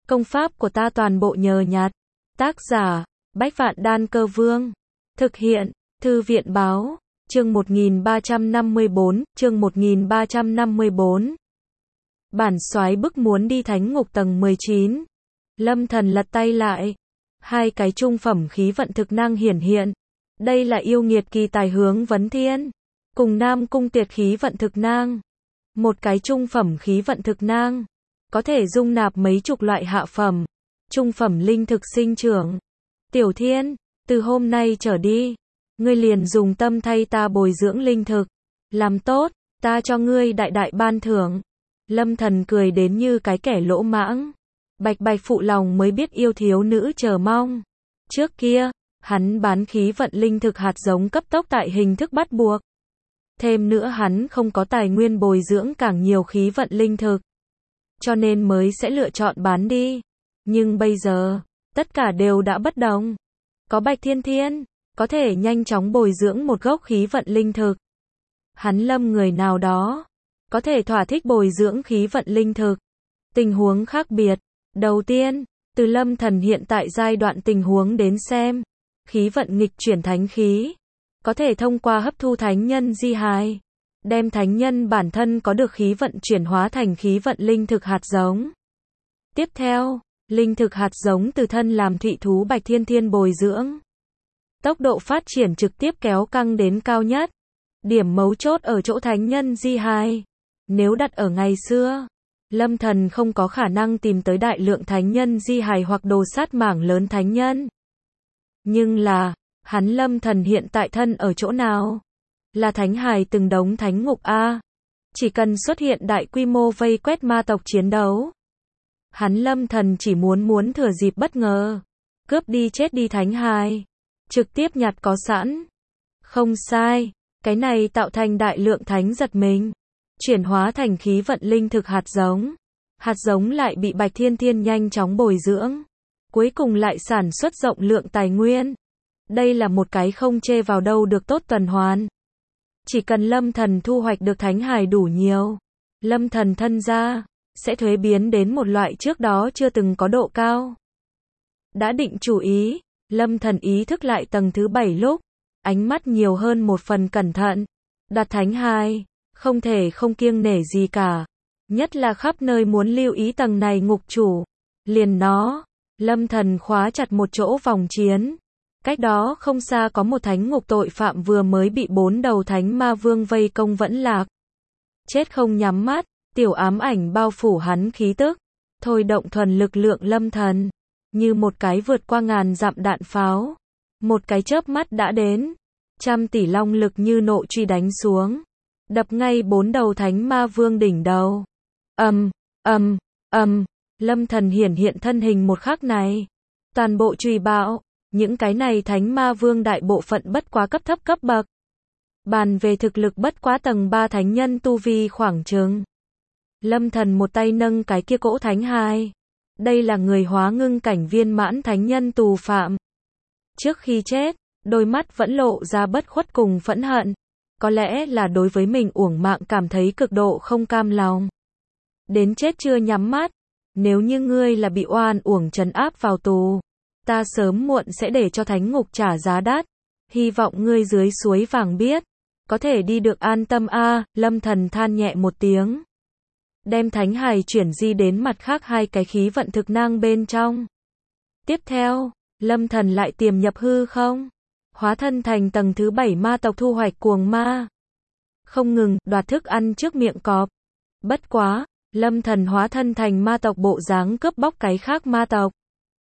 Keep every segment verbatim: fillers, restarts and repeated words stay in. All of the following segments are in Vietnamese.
Công pháp của ta toàn bộ nhờ nhặt. Tác giả, Bách Vạn Đan Cơ Vương. Thực hiện, Thư viện Báo. Chương một nghìn ba trăm năm mươi bốn, chương một nghìn ba trăm năm mươi bốn. Bản soái bức muốn đi thánh ngục tầng mười chín. Lâm Thần lật tay lại. Hai cái trung phẩm khí vận thực năng hiển hiện. Đây là yêu nghiệt kỳ tài hướng vấn thiên. Cùng Nam cung tuyệt khí vận thực nang. Một cái trung phẩm khí vận thực nang. Có thể dung nạp mấy chục loại hạ phẩm. Trung phẩm linh thực sinh trưởng. Tiểu Thiên, từ hôm nay trở đi, ngươi liền dùng tâm thay ta bồi dưỡng linh thực. Làm tốt, ta cho ngươi đại đại ban thưởng. Lâm Thần cười đến như cái kẻ lỗ mãng. Bạch bạch phụ lòng mới biết yêu thiếu nữ chờ mong. Trước kia, hắn bán khí vận linh thực hạt giống cấp tốc tại hình thức bắt buộc. Thêm nữa hắn không có tài nguyên bồi dưỡng càng nhiều khí vận linh thực. Cho nên mới sẽ lựa chọn bán đi. Nhưng bây giờ, tất cả đều đã bất đồng. Có Bạch Thiên Thiên, có thể nhanh chóng bồi dưỡng một gốc khí vận linh thực. Hắn Lâm người nào đó, có thể thỏa thích bồi dưỡng khí vận linh thực. Tình huống khác biệt. Đầu tiên, từ Lâm Thần hiện tại giai đoạn tình huống đến xem, khí vận nghịch chuyển thánh khí, có thể thông qua hấp thu thánh nhân di hài, đem thánh nhân bản thân có được khí vận chuyển hóa thành khí vận linh thực hạt giống. Tiếp theo, linh thực hạt giống từ thân làm thụy thú Bạch Thiên Thiên bồi dưỡng. Tốc độ phát triển trực tiếp kéo căng đến cao nhất. Điểm mấu chốt ở chỗ thánh nhân di hài. Nếu đặt ở ngày xưa, Lâm Thần không có khả năng tìm tới đại lượng thánh nhân di hài hoặc đồ sát mảng lớn thánh nhân. Nhưng là, hắn Lâm Thần hiện tại thân ở chỗ nào? Là thánh hài từng đống thánh ngục A. Chỉ cần xuất hiện đại quy mô vây quét ma tộc chiến đấu. Hắn Lâm Thần chỉ muốn muốn thừa dịp bất ngờ. Cướp đi chết đi thánh hài. Trực tiếp nhặt có sẵn. Không sai. Cái này tạo thành đại lượng thánh giật mình. Chuyển hóa thành khí vận linh thực hạt giống. Hạt giống lại bị Bạch Thiên Thiên nhanh chóng bồi dưỡng. Cuối cùng lại sản xuất rộng lượng tài nguyên. Đây là một cái không chê vào đâu được tốt tuần hoàn. Chỉ cần Lâm Thần thu hoạch được thánh hài đủ nhiều, Lâm Thần thân ra sẽ thuế biến đến một loại trước đó chưa từng có độ cao. Đã định chủ ý, Lâm Thần ý thức lại tầng thứ bảy lúc, ánh mắt nhiều hơn một phần cẩn thận. Đặt thánh hài, không thể không kiêng nể gì cả. Nhất là khắp nơi muốn lưu ý tầng này ngục chủ. Liền nó, Lâm Thần khóa chặt một chỗ vòng chiến. Cách đó không xa có một thánh ngục tội phạm vừa mới bị bốn đầu thánh ma vương vây công vẫn lạc. Chết không nhắm mắt, tiểu ám ảnh bao phủ hắn khí tức. Thôi động thuần lực lượng Lâm Thần. Như một cái vượt qua ngàn dặm đạn pháo. Một cái chớp mắt đã đến. Trăm tỷ long lực như nộ truy đánh xuống. Đập ngay bốn đầu thánh ma vương đỉnh đầu. Ầm, ầm, ầm. Lâm Thần hiển hiện thân hình một khắc này. Toàn bộ truy bạo. Những cái này thánh ma vương đại bộ phận bất quá cấp thấp cấp bậc. Bàn về thực lực bất quá tầng ba thánh nhân tu vi khoảng chừng. Lâm Thần một tay nâng cái kia cỗ thánh hài. Đây là người hóa ngưng cảnh viên mãn thánh nhân tù phạm. Trước khi chết, đôi mắt vẫn lộ ra bất khuất cùng phẫn hận. Có lẽ là đối với mình uổng mạng cảm thấy cực độ không cam lòng. Đến chết chưa nhắm mắt. Nếu như ngươi là bị oan uổng trấn áp vào tù, ta sớm muộn sẽ để cho thánh ngục trả giá đắt. Hy vọng ngươi dưới suối vàng biết, có thể đi được an tâm a. À, Lâm Thần than nhẹ một tiếng. Đem thánh hài chuyển di đến mặt khác hai cái khí vận thực năng bên trong. Tiếp theo, Lâm Thần lại tiềm nhập hư không. Hóa thân thành tầng thứ bảy ma tộc thu hoạch cuồng ma. Không ngừng, đoạt thức ăn trước miệng cọp. Bất quá, Lâm Thần hóa thân thành ma tộc bộ dáng cướp bóc cái khác ma tộc.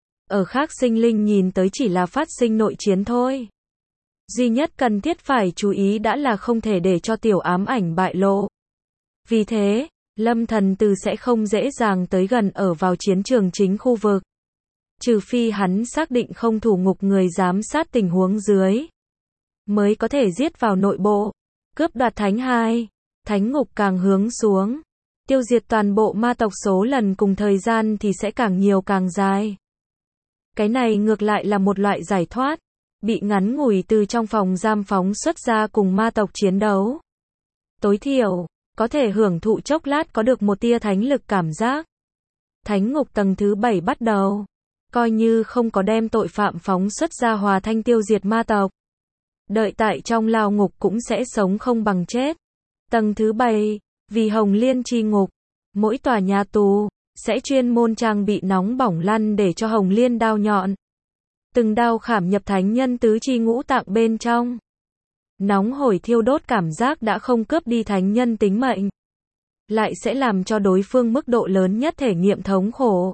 Ở khác sinh linh nhìn tới chỉ là phát sinh nội chiến thôi. Duy nhất cần thiết phải chú ý đã là không thể để cho tiểu ám ảnh bại lộ. Vì thế, Lâm Thần từ sẽ không dễ dàng tới gần ở vào chiến trường chính khu vực. Trừ phi hắn xác định không thủ ngục người giám sát tình huống dưới. Mới có thể giết vào nội bộ. Cướp đoạt thánh hài. Thánh ngục càng hướng xuống. Tiêu diệt toàn bộ ma tộc số lần cùng thời gian thì sẽ càng nhiều càng dài. Cái này ngược lại là một loại giải thoát. Bị ngắn ngủi từ trong phòng giam phóng xuất ra cùng ma tộc chiến đấu. Tối thiểu, có thể hưởng thụ chốc lát có được một tia thánh lực cảm giác. Thánh ngục tầng thứ bảy bắt đầu. Coi như không có đem tội phạm phóng xuất ra hòa thanh tiêu diệt ma tộc. Đợi tại trong lao ngục cũng sẽ sống không bằng chết. Tầng thứ bảy, vì Hồng Liên chi ngục. Mỗi tòa nhà tù, sẽ chuyên môn trang bị nóng bỏng lăn để cho Hồng Liên đao nhọn. Từng đao khảm nhập thánh nhân tứ chi ngũ tạng bên trong. Nóng hổi thiêu đốt cảm giác đã không cướp đi thánh nhân tính mệnh. Lại sẽ làm cho đối phương mức độ lớn nhất thể nghiệm thống khổ.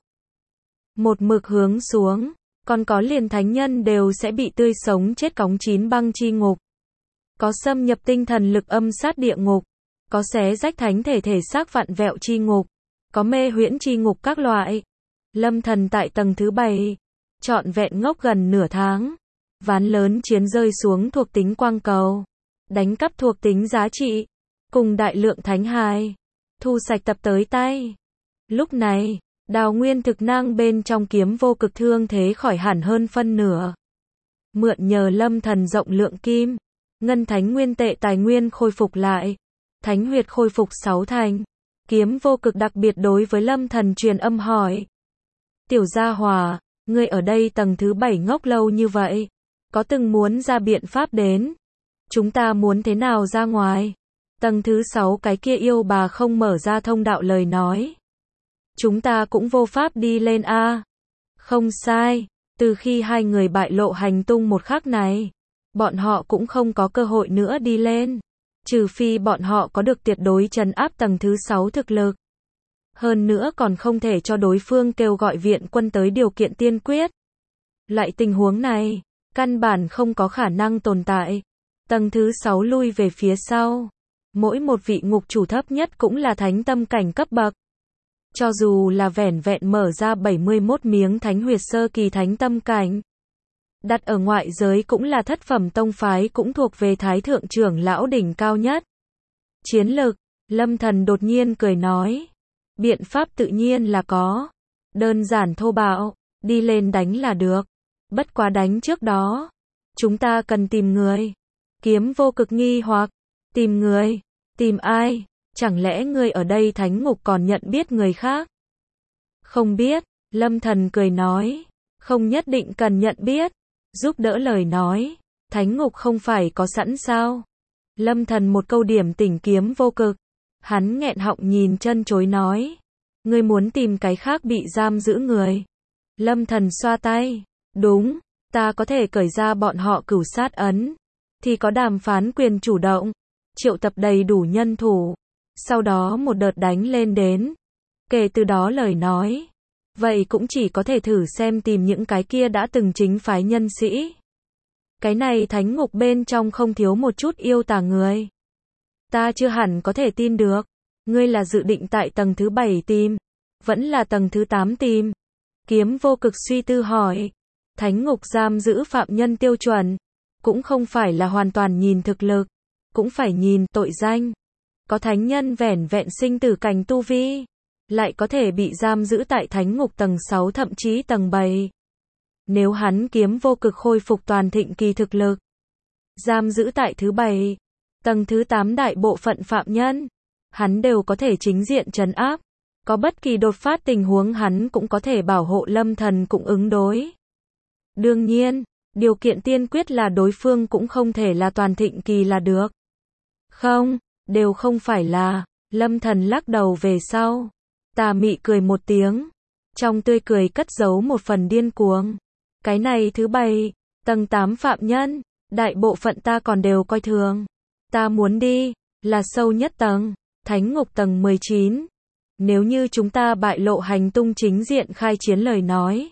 Một mực hướng xuống, còn có liền thánh nhân đều sẽ bị tươi sống chết cóng chín băng chi ngục. Có xâm nhập tinh thần lực âm sát địa ngục. Có xé rách thánh thể thể xác vặn vẹo chi ngục. Có mê huyễn chi ngục các loại. Lâm Thần tại tầng thứ bảy, trọn vẹn ngốc gần nửa tháng. Ván lớn chiến rơi xuống thuộc tính quang cầu. Đánh cắp thuộc tính giá trị. Cùng đại lượng thánh hài. Thu sạch tập tới tay. Lúc này, đào nguyên thực năng bên trong kiếm vô cực thương thế khỏi hẳn hơn phân nửa. Mượn nhờ Lâm Thần rộng lượng kim. Ngân thánh nguyên tệ tài nguyên khôi phục lại. Thánh huyệt khôi phục sáu thành. Kiếm vô cực đặc biệt đối với Lâm Thần truyền âm hỏi. Tiểu gia hòa, ngươi ở đây tầng thứ bảy ngốc lâu như vậy. Có từng muốn ra biện pháp đến? Chúng ta muốn thế nào ra ngoài? Tầng thứ sáu cái kia yêu bà không mở ra thông đạo lời nói. Chúng ta cũng vô pháp đi lên a. Không sai, từ khi hai người bại lộ hành tung một khắc này, bọn họ cũng không có cơ hội nữa đi lên. Trừ phi bọn họ có được tuyệt đối trấn áp tầng thứ sáu thực lực. Hơn nữa còn không thể cho đối phương kêu gọi viện quân tới điều kiện tiên quyết. Loại tình huống này, căn bản không có khả năng tồn tại. Tầng thứ sáu lui về phía sau. Mỗi một vị ngục chủ thấp nhất cũng là thánh tâm cảnh cấp bậc. Cho dù là vẻn vẹn mở ra bảy mươi mốt miếng thánh huyệt sơ kỳ thánh tâm cảnh. Đặt ở ngoại giới cũng là thất phẩm tông phái cũng thuộc về thái thượng trưởng lão đỉnh cao nhất. Chiến lực, Lâm Thần đột nhiên cười nói. Biện pháp tự nhiên là có. Đơn giản thô bạo, đi lên đánh là được. Bất quá đánh trước đó. Chúng ta cần tìm người. Kiếm vô cực nghi hoặc. Tìm người. Tìm ai? Chẳng lẽ ngươi ở đây thánh ngục còn nhận biết người khác? Không biết, Lâm Thần cười nói. Không nhất định cần nhận biết. Giúp đỡ lời nói. Thánh ngục không phải có sẵn sao? Lâm Thần một câu điểm tỉnh kiếm vô cực. Hắn nghẹn họng nhìn chân chối nói. Ngươi muốn tìm cái khác bị giam giữ người. Lâm Thần xoa tay. Đúng, ta có thể cởi ra bọn họ cửu sát ấn. Thì có đàm phán quyền chủ động. Triệu tập đầy đủ nhân thủ. Sau đó một đợt đánh lên đến. Kể từ đó lời nói. Vậy cũng chỉ có thể thử xem tìm những cái kia đã từng chính phái nhân sĩ. Cái này thánh ngục bên trong không thiếu một chút yêu tà người. Ta chưa hẳn có thể tin được. Ngươi là dự định tại tầng thứ bảy tìm. Vẫn là tầng thứ tám tìm. Kiếm vô cực suy tư hỏi. Thánh ngục giam giữ phạm nhân tiêu chuẩn. Cũng không phải là hoàn toàn nhìn thực lực. Cũng phải nhìn tội danh. Có thánh nhân vẻn vẹn sinh tử cảnh tu vi. Lại có thể bị giam giữ tại thánh ngục tầng sáu thậm chí tầng bảy. Nếu hắn kiếm vô cực khôi phục toàn thịnh kỳ thực lực. Giam giữ tại thứ bảy. Tầng thứ tám đại bộ phận phạm nhân. Hắn đều có thể chính diện trấn áp. Có bất kỳ đột phát tình huống hắn cũng có thể bảo hộ Lâm Thần cũng ứng đối. Đương nhiên, điều kiện tiên quyết là đối phương cũng không thể là toàn thịnh kỳ là được. Không, đều không phải là. Lâm Thần lắc đầu về sau. Tà mị cười một tiếng. Trong tươi cười cất giấu một phần điên cuồng. Cái này thứ bảy, tầng tám phạm nhân, đại bộ phận ta còn đều coi thường. Ta muốn đi, là sâu nhất tầng, thánh ngục tầng mười chín. Nếu như chúng ta bại lộ hành tung chính diện khai chiến lời nói.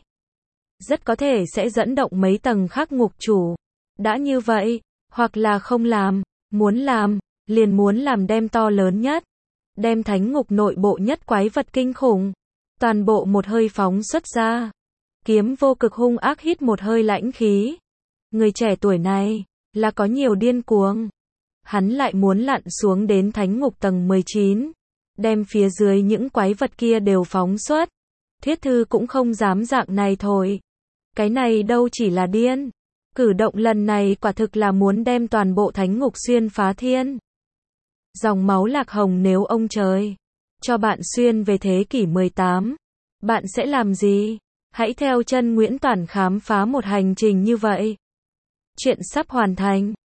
Rất có thể sẽ dẫn động mấy tầng khác ngục chủ. Đã như vậy, hoặc là không làm, muốn làm, liền muốn làm đem to lớn nhất. Đem thánh ngục nội bộ nhất quái vật kinh khủng. Toàn bộ một hơi phóng xuất ra. Kiếm vô cực hung ác hít một hơi lãnh khí. Người trẻ tuổi này, là có nhiều điên cuồng. Hắn lại muốn lặn xuống đến thánh ngục tầng mười chín. Đem phía dưới những quái vật kia đều phóng xuất. Thiết thư cũng không dám dạng này thôi. Cái này đâu chỉ là điên. Cử động lần này quả thực là muốn đem toàn bộ thánh ngục xuyên phá thiên. Dòng máu lạc hồng nếu ông trời cho bạn xuyên về thế kỷ mười tám. Bạn sẽ làm gì? Hãy theo chân Nguyễn Toản khám phá một hành trình như vậy. Chuyện sắp hoàn thành.